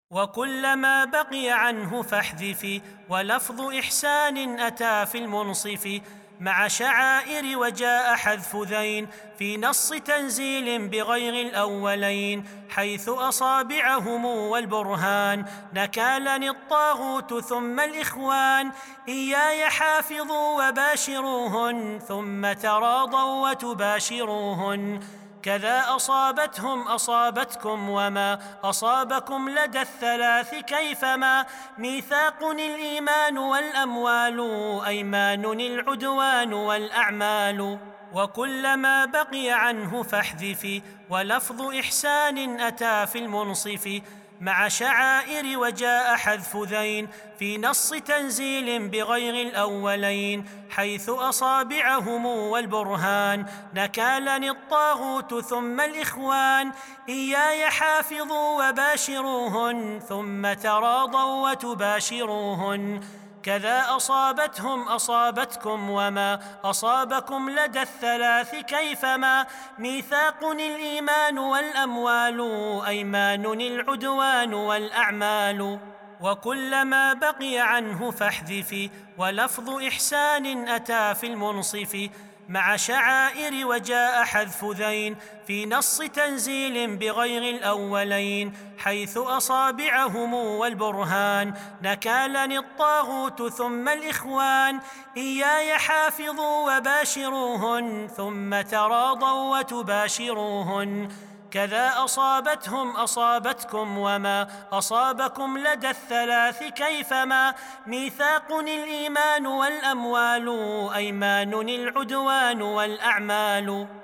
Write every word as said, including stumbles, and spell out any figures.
وكلما بقي عنه فاحذفي، ولفظ إحسان أتى في المنصف مع شعائر، وجاء حذف ذين في نص تنزيل بغير الأولين، حيث أصابعهم والبرهان نكالني الطاغوت ثم الإخوان، إياي حافظوا وباشروهن ثم تراضوا وتباشروهن، كذا أصابتهم أصابتكم وما أصابكم لدى الثلاث كيفما، ميثاق الإيمان والأموال، أيمان العدوان والأعمال. وكلما بقي عنه فاحذفي، ولفظ إحسان أتى في المنصف مع شعائر، وجاء حذف ذين في نص تنزيل بغير الأولين، حيث أصابعهم والبرهان نكالني الطاغوت ثم الإخوان، إياي حافظوا وباشروهن ثم تراضوا وتباشروهن، كذا أصابتهم أصابتكم وما أصابكم لدى الثلاث كيفما، ميثاق الإيمان والأموال، أيمان العدوان والأعمال. وكلما بقي عنه فاحذفي، ولفظ إحسان أتى في المنصف مع شعائر، وجاء حذف ذين في نص تنزيل بغير الأولين، حيث أصابعهم والبرهان نكالني الطاغوت ثم الإخوان، إياي حافظوا وباشروهن ثم تراضوا وتباشروهن، كذا أصابتهم أصابتكم وما أصابكم لدى الثلاث كيفما، ميثاق الإيمان والأموال، أيمان العدوان والأعمال.